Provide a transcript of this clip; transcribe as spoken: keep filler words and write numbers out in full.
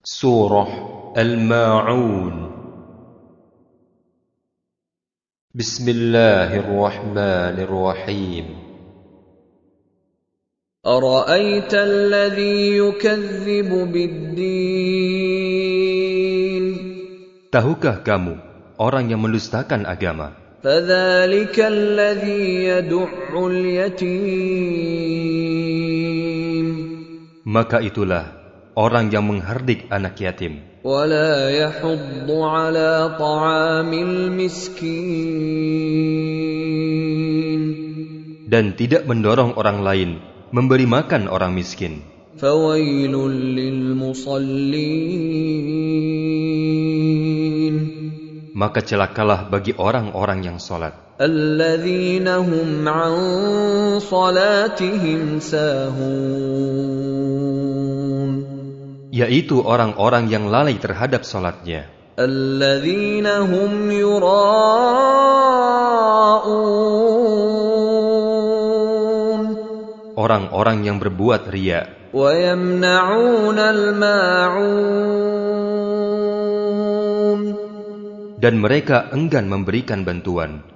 Surah Al-Ma'un. Bismillahirrahmanirrahim. أرأيت الذي يكذب بالدين Tahukah kamu orang yang mendustakan agama? فذلك الذي يدع اليتيم Maka itulah orang yang menghardik anak yatim ولا يحض على طعام المسكين dan tidak mendorong orang lain memberi makan orang miskin. فويل للمصلين Maka celakalah bagi orang-orang yang salat, الذين هم عن صلاتهم ساهون yaitu orang-orang yang lalai terhadap salatnya, الذين هم يراءون orang-orang yang berbuat riya ويمنعون الماعون dan mereka enggan memberikan bantuan.